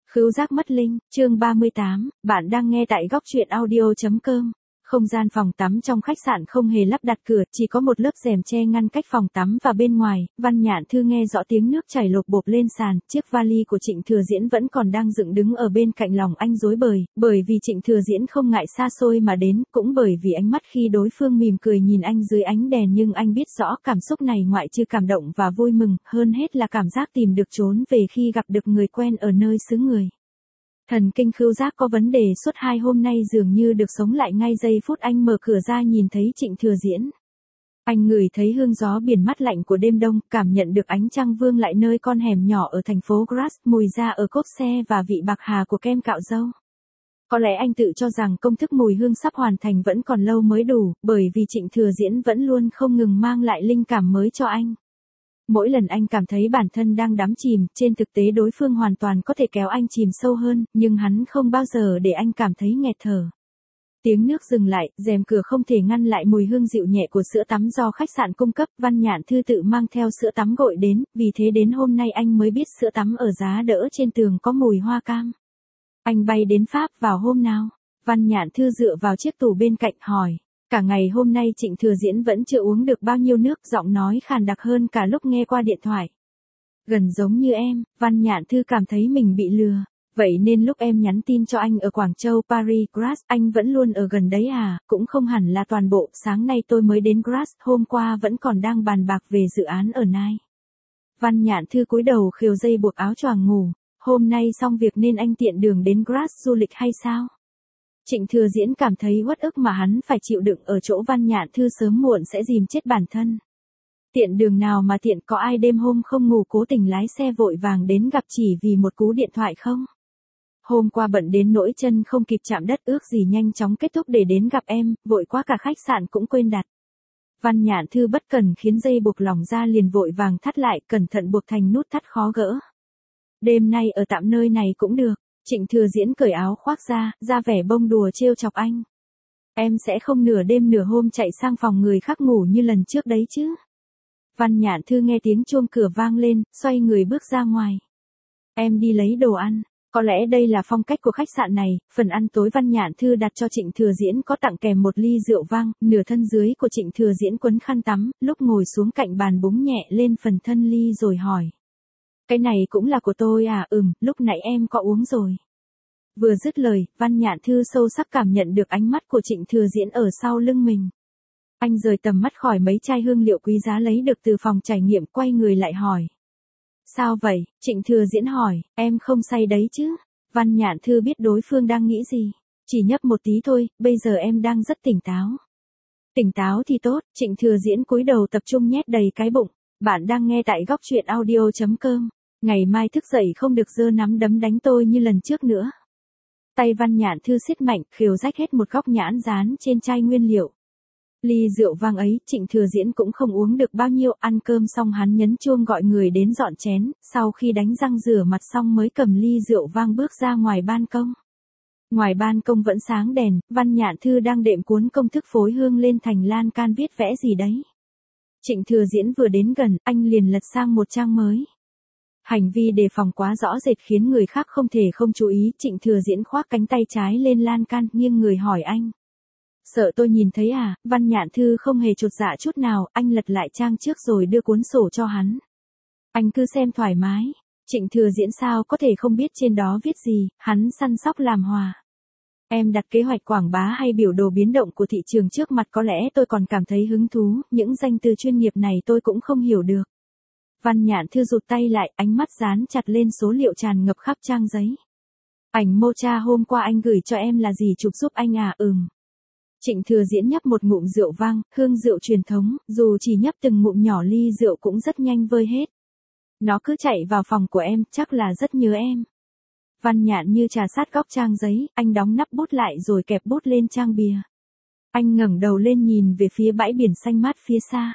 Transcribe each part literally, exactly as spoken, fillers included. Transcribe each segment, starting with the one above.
Khứu giác mất linh, chương ba mươi tám, bạn đang nghe tại góc truyện audio chấm com. Không gian phòng tắm trong khách sạn không hề lắp đặt cửa, chỉ có một lớp rèm che ngăn cách phòng tắm và bên ngoài. Văn Nhạn Thư nghe rõ tiếng nước chảy lộp bộp lên sàn, chiếc vali của Trịnh Thừa Diễn vẫn còn đang dựng đứng ở bên cạnh, lòng anh rối bời, bởi vì Trịnh Thừa Diễn không ngại xa xôi mà đến, cũng bởi vì ánh mắt khi đối phương mỉm cười nhìn anh dưới ánh đèn, nhưng anh biết rõ cảm xúc này ngoại trừ cảm động và vui mừng, hơn hết là cảm giác tìm được trốn về khi gặp được người quen ở nơi xứ người. Thần kinh khứu giác có vấn đề suốt hai hôm nay dường như được sống lại ngay giây phút anh mở cửa ra nhìn thấy Trịnh Thừa Diễn. Anh ngửi thấy hương gió biển mát lạnh của đêm đông, cảm nhận được ánh trăng vương lại nơi con hẻm nhỏ ở thành phố Grasse, mùi da ở cốp xe và vị bạc hà của kem cạo râu. Có lẽ anh tự cho rằng công thức mùi hương sắp hoàn thành vẫn còn lâu mới đủ, bởi vì Trịnh Thừa Diễn vẫn luôn không ngừng mang lại linh cảm mới cho anh. Mỗi lần anh cảm thấy bản thân đang đắm chìm, trên thực tế đối phương hoàn toàn có thể kéo anh chìm sâu hơn, nhưng hắn không bao giờ để anh cảm thấy nghẹt thở. Tiếng nước dừng lại, rèm cửa không thể ngăn lại mùi hương dịu nhẹ của sữa tắm do khách sạn cung cấp. Văn Nhạn Thư tự mang theo sữa tắm gội đến, vì thế đến hôm nay anh mới biết sữa tắm ở giá đỡ trên tường có mùi hoa cam. Anh bay đến Pháp vào hôm nào? Văn Nhạn Thư dựa vào chiếc tủ bên cạnh hỏi. Cả ngày hôm nay Trịnh Thừa Diễn vẫn chưa uống được bao nhiêu nước, giọng nói khàn đặc hơn cả lúc nghe qua điện thoại. Gần giống như em, Văn Nhạn Thư cảm thấy mình bị lừa. Vậy nên lúc em nhắn tin cho anh ở Quảng Châu, Paris, Grasse, anh vẫn luôn ở gần đấy à? Cũng không hẳn là toàn bộ, sáng nay tôi mới đến Grasse, hôm qua vẫn còn đang bàn bạc về dự án ở Nai. Văn Nhạn Thư cúi đầu khều dây buộc áo choàng ngủ. Hôm nay xong việc nên anh tiện đường đến Grasse du lịch hay sao? Trịnh Thừa Diễn cảm thấy uất ức mà hắn phải chịu đựng ở chỗ Văn Nhạn Thư sớm muộn sẽ dìm chết bản thân. Tiện đường nào mà tiện, có ai đêm hôm không ngủ cố tình lái xe vội vàng đến gặp chỉ vì một cú điện thoại không? Hôm qua bận đến nỗi chân không kịp chạm đất, ước gì nhanh chóng kết thúc để đến gặp em, vội quá cả khách sạn cũng quên đặt. Văn Nhạn Thư bất cần khiến dây buộc lỏng ra liền vội vàng thắt lại, cẩn thận buộc thành nút thắt khó gỡ. Đêm nay ở tạm nơi này cũng được. Trịnh Thừa Diễn cởi áo khoác ra, ra vẻ bông đùa trêu chọc anh. Em sẽ không nửa đêm nửa hôm chạy sang phòng người khác ngủ như lần trước đấy chứ. Văn Nhạn Thư nghe tiếng chuông cửa vang lên, xoay người bước ra ngoài. Em đi lấy đồ ăn. Có lẽ đây là phong cách của khách sạn này, phần ăn tối Văn Nhạn Thư đặt cho Trịnh Thừa Diễn có tặng kèm một ly rượu vang, nửa thân dưới của Trịnh Thừa Diễn quấn khăn tắm, lúc ngồi xuống cạnh bàn búng nhẹ lên phần thân ly rồi hỏi. Cái này cũng là của tôi à? Ừm, lúc nãy em có uống rồi. Vừa dứt lời, Văn Nhạn Thư sâu sắc cảm nhận được ánh mắt của Trịnh Thừa Diễn ở sau lưng mình. Anh rời tầm mắt khỏi mấy chai hương liệu quý giá lấy được từ phòng trải nghiệm, quay người lại hỏi. Sao vậy? Trịnh Thừa Diễn hỏi, em không say đấy chứ? Văn Nhạn Thư biết đối phương đang nghĩ gì. Chỉ nhấp một tí thôi, bây giờ em đang rất tỉnh táo. Tỉnh táo thì tốt. Trịnh Thừa Diễn cúi đầu tập trung nhét đầy cái bụng. Bạn đang nghe tại góc truyện audio chấm com. Ngày mai thức dậy không được giơ nắm đấm đánh tôi như lần trước nữa. Tay Văn Nhạn Thư siết mạnh, khều rách hết một góc nhãn dán trên chai nguyên liệu. Ly rượu vang ấy, Trịnh Thừa Diễn cũng không uống được bao nhiêu, ăn cơm xong hắn nhấn chuông gọi người đến dọn chén, sau khi đánh răng rửa mặt xong mới cầm ly rượu vang bước ra ngoài ban công. Ngoài ban công vẫn sáng đèn, Văn Nhạn Thư đang đệm cuốn công thức phối hương lên thành lan can viết vẽ gì đấy. Trịnh Thừa Diễn vừa đến gần, anh liền lật sang một trang mới. Hành vi đề phòng quá rõ rệt khiến người khác không thể không chú ý. Trịnh Thừa Diễn khoác cánh tay trái lên lan can, nghiêng người hỏi anh. Sợ tôi nhìn thấy à? Văn Nhạn Thư không hề chột dạ chút nào, anh lật lại trang trước rồi đưa cuốn sổ cho hắn. Anh cứ xem thoải mái. Trịnh Thừa Diễn sao có thể không biết trên đó viết gì, hắn săn sóc làm hòa. Em đặt kế hoạch quảng bá hay biểu đồ biến động của thị trường trước mặt, có lẽ tôi còn cảm thấy hứng thú, những danh từ chuyên nghiệp này tôi cũng không hiểu được. Văn Nhạn Thư rụt tay lại, ánh mắt dán chặt lên số liệu tràn ngập khắp trang giấy. Ảnh mocha hôm qua anh gửi cho em là gì, chụp giúp anh à? Ừm. Trịnh Thừa Diễn nhấp một ngụm rượu vang, hương rượu truyền thống, dù chỉ nhấp từng ngụm nhỏ ly rượu cũng rất nhanh vơi hết. Nó cứ chạy vào phòng của em, chắc là rất nhớ em. Văn Nhạn như trà sát góc trang giấy, anh đóng nắp bút lại rồi kẹp bút lên trang bìa. Anh ngẩng đầu lên nhìn về phía bãi biển xanh mát phía xa.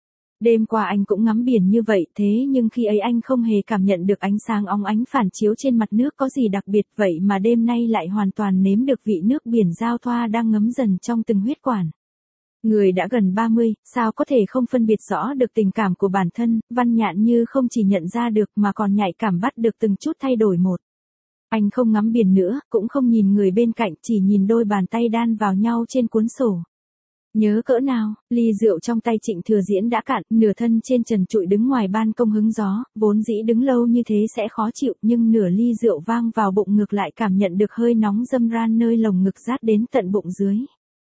Đêm qua anh cũng ngắm biển như vậy, thế nhưng khi ấy anh không hề cảm nhận được ánh sáng óng ánh phản chiếu trên mặt nước có gì đặc biệt, vậy mà đêm nay lại hoàn toàn nếm được vị nước biển giao thoa đang ngấm dần trong từng huyết quản. Người đã gần ba mươi, sao có thể không phân biệt rõ được tình cảm của bản thân? Văn Nhạn như không chỉ nhận ra được mà còn nhạy cảm bắt được từng chút thay đổi một. Anh không ngắm biển nữa, cũng không nhìn người bên cạnh, chỉ nhìn đôi bàn tay đan vào nhau trên cuốn sổ. Nhớ cỡ nào, ly rượu trong tay Trịnh Thừa Diễn đã cạn, nửa thân trên trần trụi đứng ngoài ban công hứng gió, vốn dĩ đứng lâu như thế sẽ khó chịu, nhưng nửa ly rượu vang vào bụng ngược lại cảm nhận được hơi nóng dâm ran nơi lồng ngực rát đến tận bụng dưới.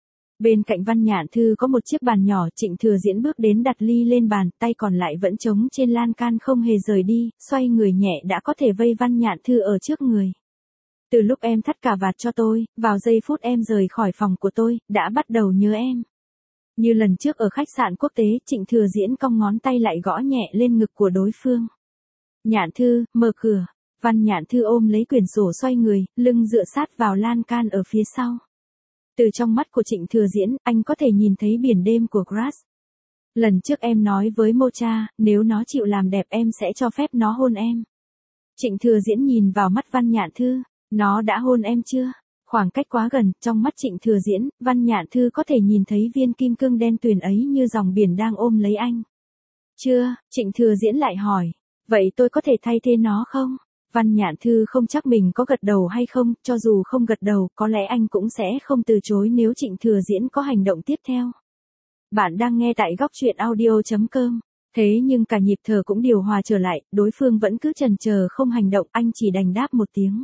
Bên cạnh Văn Nhạn Thư có một chiếc bàn nhỏ, Trịnh Thừa Diễn bước đến đặt ly lên bàn, tay còn lại vẫn trống trên lan can không hề rời đi, xoay người nhẹ đã có thể vây Văn Nhạn Thư ở trước người. Từ lúc em thắt cà vạt cho tôi, vào giây phút em rời khỏi phòng của tôi, đã bắt đầu nhớ em. Như lần trước ở khách sạn quốc tế, Trịnh Thừa Diễn cong ngón tay lại gõ nhẹ lên ngực của đối phương. Nhạn Thư, mở cửa. Văn Nhạn Thư ôm lấy quyển sổ xoay người, lưng dựa sát vào lan can ở phía sau. Từ trong mắt của Trịnh Thừa Diễn, anh có thể nhìn thấy biển đêm của Grass. Lần trước em nói với Mocha, nếu nó chịu làm đẹp em sẽ cho phép nó hôn em. Trịnh Thừa Diễn nhìn vào mắt Văn Nhạn Thư, nó đã hôn em chưa? Khoảng cách quá gần, trong mắt Trịnh Thừa Diễn, Văn Nhạn Thư có thể nhìn thấy viên kim cương đen tuyền ấy như dòng biển đang ôm lấy anh. Chưa, Trịnh Thừa Diễn lại hỏi, vậy tôi có thể thay thế nó không? Văn Nhạn Thư không chắc mình có gật đầu hay không, cho dù không gật đầu, có lẽ anh cũng sẽ không từ chối nếu Trịnh Thừa Diễn có hành động tiếp theo. Bạn đang nghe tại góc truyện audio chấm com. Thế nhưng cả nhịp thở cũng điều hòa trở lại, đối phương vẫn cứ chần chờ không hành động, anh chỉ đành đáp một tiếng.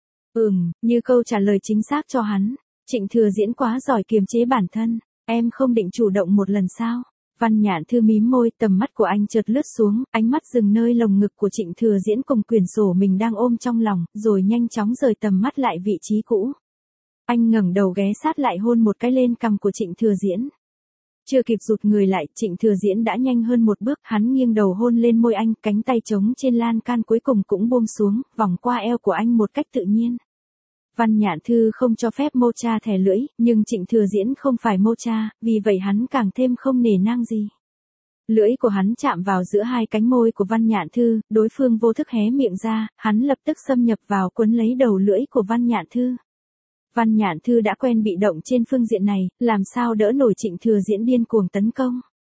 Ừm, như câu trả lời chính xác cho hắn. Trịnh Thừa Diễn quá giỏi kiềm chế bản thân, em không định chủ động một lần sao? Văn Nhạn Thư mím môi, tầm mắt của anh chợt lướt xuống, ánh mắt dừng nơi lồng ngực của Trịnh Thừa Diễn cùng quyển sổ mình đang ôm trong lòng, rồi nhanh chóng rời tầm mắt lại vị trí cũ. Anh ngẩng đầu ghé sát lại hôn một cái lên cằm của Trịnh Thừa Diễn. Chưa kịp rụt người lại, Trịnh Thừa Diễn đã nhanh hơn một bước, hắn nghiêng đầu hôn lên môi anh, cánh tay trống trên lan can cuối cùng cũng buông xuống, vòng qua eo của anh một cách tự nhiên. Văn Nhạn Thư không cho phép Mocha thè lưỡi, nhưng Trịnh Thừa Diễn không phải Mocha, vì vậy hắn càng thêm không nể nang gì. Lưỡi của hắn chạm vào giữa hai cánh môi của Văn Nhạn Thư, đối phương vô thức hé miệng ra, hắn lập tức xâm nhập vào quấn lấy đầu lưỡi của Văn Nhạn Thư. Văn Nhạn Thư đã quen bị động trên phương diện này, làm sao đỡ nổi Trịnh Thừa Diễn điên cuồng tấn công.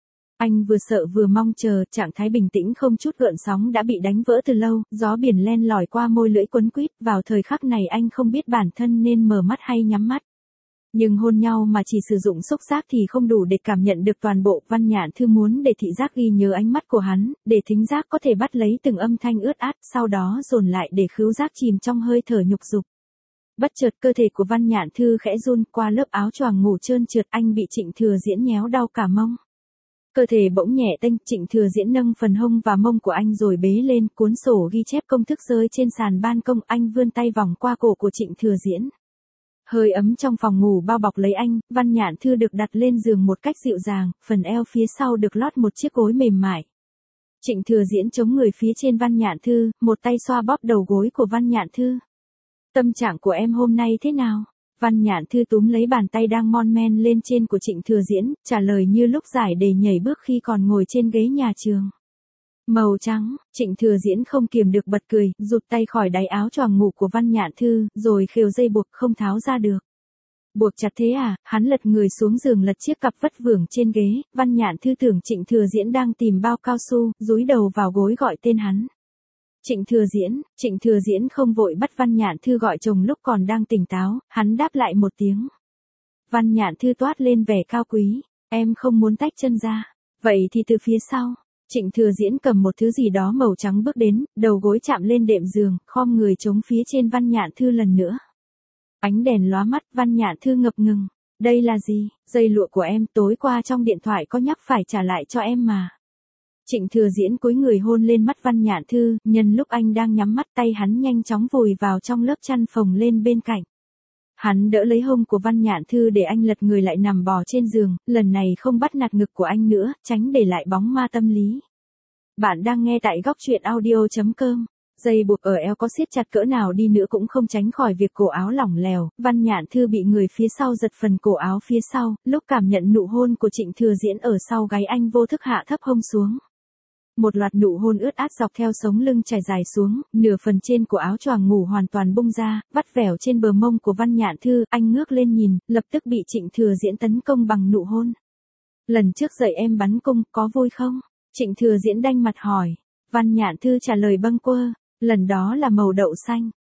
Anh vừa sợ vừa mong chờ, trạng thái bình tĩnh không chút gợn sóng đã bị đánh vỡ từ lâu, gió biển len lỏi qua môi lưỡi quấn quýt, vào thời khắc này anh không biết bản thân nên mở mắt hay nhắm mắt. Nhưng hôn nhau mà chỉ sử dụng xúc giác thì không đủ để cảm nhận được toàn bộ. Văn Nhạn Thư muốn để thị giác ghi nhớ ánh mắt của hắn, để thính giác có thể bắt lấy từng âm thanh ướt át, sau đó dồn lại để khứu giác chìm trong hơi thở nhục dục. Bất chợt cơ thể của Văn Nhạn Thư khẽ run, qua lớp áo choàng ngủ trơn trượt anh bị Trịnh Thừa Diễn nhéo đau cả mông. Cơ thể bỗng nhẹ tênh, Trịnh Thừa Diễn nâng phần hông và mông của anh rồi bế lên, cuốn sổ ghi chép công thức rơi trên sàn ban công, anh vươn tay vòng qua cổ của Trịnh Thừa Diễn. Hơi ấm trong phòng ngủ bao bọc lấy anh, Văn Nhạn Thư được đặt lên giường một cách dịu dàng, phần eo phía sau được lót một chiếc gối mềm mại. Trịnh Thừa Diễn chống người phía trên Văn Nhạn Thư, một tay xoa bóp đầu gối của Văn Nhạn Thư. Tâm trạng của em hôm nay thế nào? Văn Nhạn Thư túm lấy bàn tay đang mon men lên trên của Trịnh Thừa Diễn, trả lời như lúc giải đề nhảy bước khi còn ngồi trên ghế nhà trường. Màu trắng, Trịnh Thừa Diễn không kiềm được bật cười, rụt tay khỏi đáy áo choàng ngủ của Văn Nhạn Thư, rồi khều dây buộc không tháo ra được. Buộc chặt thế à? Hắn lật người xuống giường lật chiếc cặp vất vưởng trên ghế, Văn Nhạn Thư tưởng Trịnh Thừa Diễn đang tìm bao cao su, dúi đầu vào gối gọi tên hắn. Trịnh Thừa Diễn, Trịnh Thừa Diễn không vội bắt Văn Nhạn Thư gọi chồng lúc còn đang tỉnh táo, hắn đáp lại một tiếng. Văn Nhạn Thư toát lên vẻ cao quý, em không muốn tách chân ra, vậy thì từ phía sau. Trịnh Thừa Diễn cầm một thứ gì đó màu trắng bước đến, đầu gối chạm lên đệm giường, khom người chống phía trên Văn Nhạn Thư lần nữa. Ánh đèn lóa mắt, Văn Nhạn Thư ngập ngừng. Đây là gì? Dây lụa của em, tối qua trong điện thoại có nhắc phải trả lại cho em mà. Trịnh Thừa Diễn cúi người hôn lên mắt Văn Nhạn Thư, nhân lúc anh đang nhắm mắt tay hắn nhanh chóng vùi vào trong lớp chăn phồng lên bên cạnh. Hắn đỡ lấy hông của Văn Nhạn Thư để anh lật người lại nằm bò trên giường, lần này không bắt nạt ngực của anh nữa, tránh để lại bóng ma tâm lý. Bạn đang nghe tại góc truyện audio chấm com. Dây buộc ở eo có siết chặt cỡ nào đi nữa cũng không tránh khỏi việc cổ áo lỏng lẻo, Văn Nhạn Thư bị người phía sau giật phần cổ áo phía sau, lúc cảm nhận nụ hôn của Trịnh Thừa Diễn ở sau gáy anh vô thức hạ thấp hông xuống. Một loạt nụ hôn ướt át dọc theo sống lưng trải dài xuống, nửa phần trên của áo choàng ngủ hoàn toàn bung ra, vắt vẻo trên bờ mông của Văn Nhạn Thư, anh ngước lên nhìn, lập tức bị Trịnh Thừa Diễn tấn công bằng nụ hôn. Lần trước dạy em bắn cung, có vui không? Trịnh Thừa Diễn đanh mặt hỏi. Văn Nhạn Thư trả lời bâng quơ, lần đó là màu đậu xanh.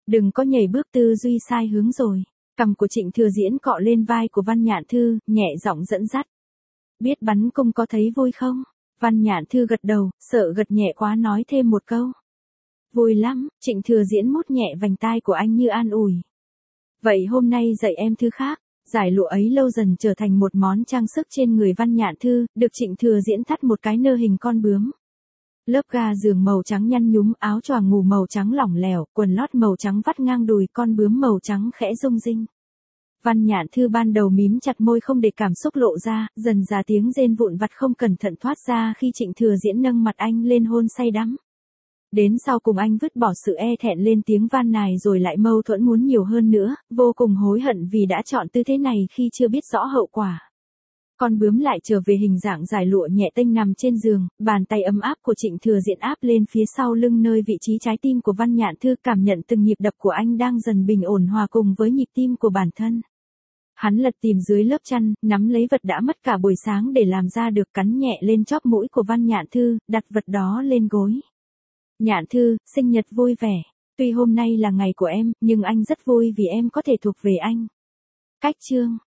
Đừng có nhảy bước tư duy sai hướng rồi. Cằm của Trịnh Thừa Diễn cọ lên vai của Văn Nhạn Thư, nhẹ giọng dẫn dắt. Biết bắn cung có thấy vui không? Văn Nhạn Thư gật đầu, sợ gật nhẹ quá nói thêm một câu. Vui lắm, Trịnh Thừa Diễn mút nhẹ vành tai của anh như an ủi. Vậy hôm nay dạy em thứ khác. Giải lụa ấy lâu dần trở thành một món trang sức trên người Văn Nhạn Thư, được Trịnh Thừa Diễn thắt một cái nơ hình con bướm. Lớp ga giường màu trắng nhăn nhúm, áo choàng ngủ màu trắng lỏng lẻo, quần lót màu trắng vắt ngang đùi, con bướm màu trắng khẽ rung rinh. Văn Nhạn Thư ban đầu mím chặt môi không để cảm xúc lộ ra, dần ra tiếng rên vụn vặt không cẩn thận thoát ra khi Trịnh Thừa Diễn nâng mặt anh lên hôn say đắm. Đến sau cùng anh vứt bỏ sự e thẹn lên tiếng van nài rồi lại mâu thuẫn muốn nhiều hơn nữa, vô cùng hối hận vì đã chọn tư thế này khi chưa biết rõ hậu quả. Con bướm lại trở về hình dạng giải lụa nhẹ tênh nằm trên giường, bàn tay ấm áp của Trịnh Thừa Diễn áp lên phía sau lưng nơi vị trí trái tim của Văn Nhạn Thư, cảm nhận từng nhịp đập của anh đang dần bình ổn hòa cùng với nhịp tim của bản thân. Hắn lật tìm dưới lớp chăn, nắm lấy vật đã mất cả buổi sáng để làm ra được, cắn nhẹ lên chóp mũi của Văn Nhạn Thư, đặt vật đó lên gối. Nhạn Thư, sinh nhật vui vẻ. Tuy hôm nay là ngày của em, nhưng anh rất vui vì em có thể thuộc về anh. Cách chương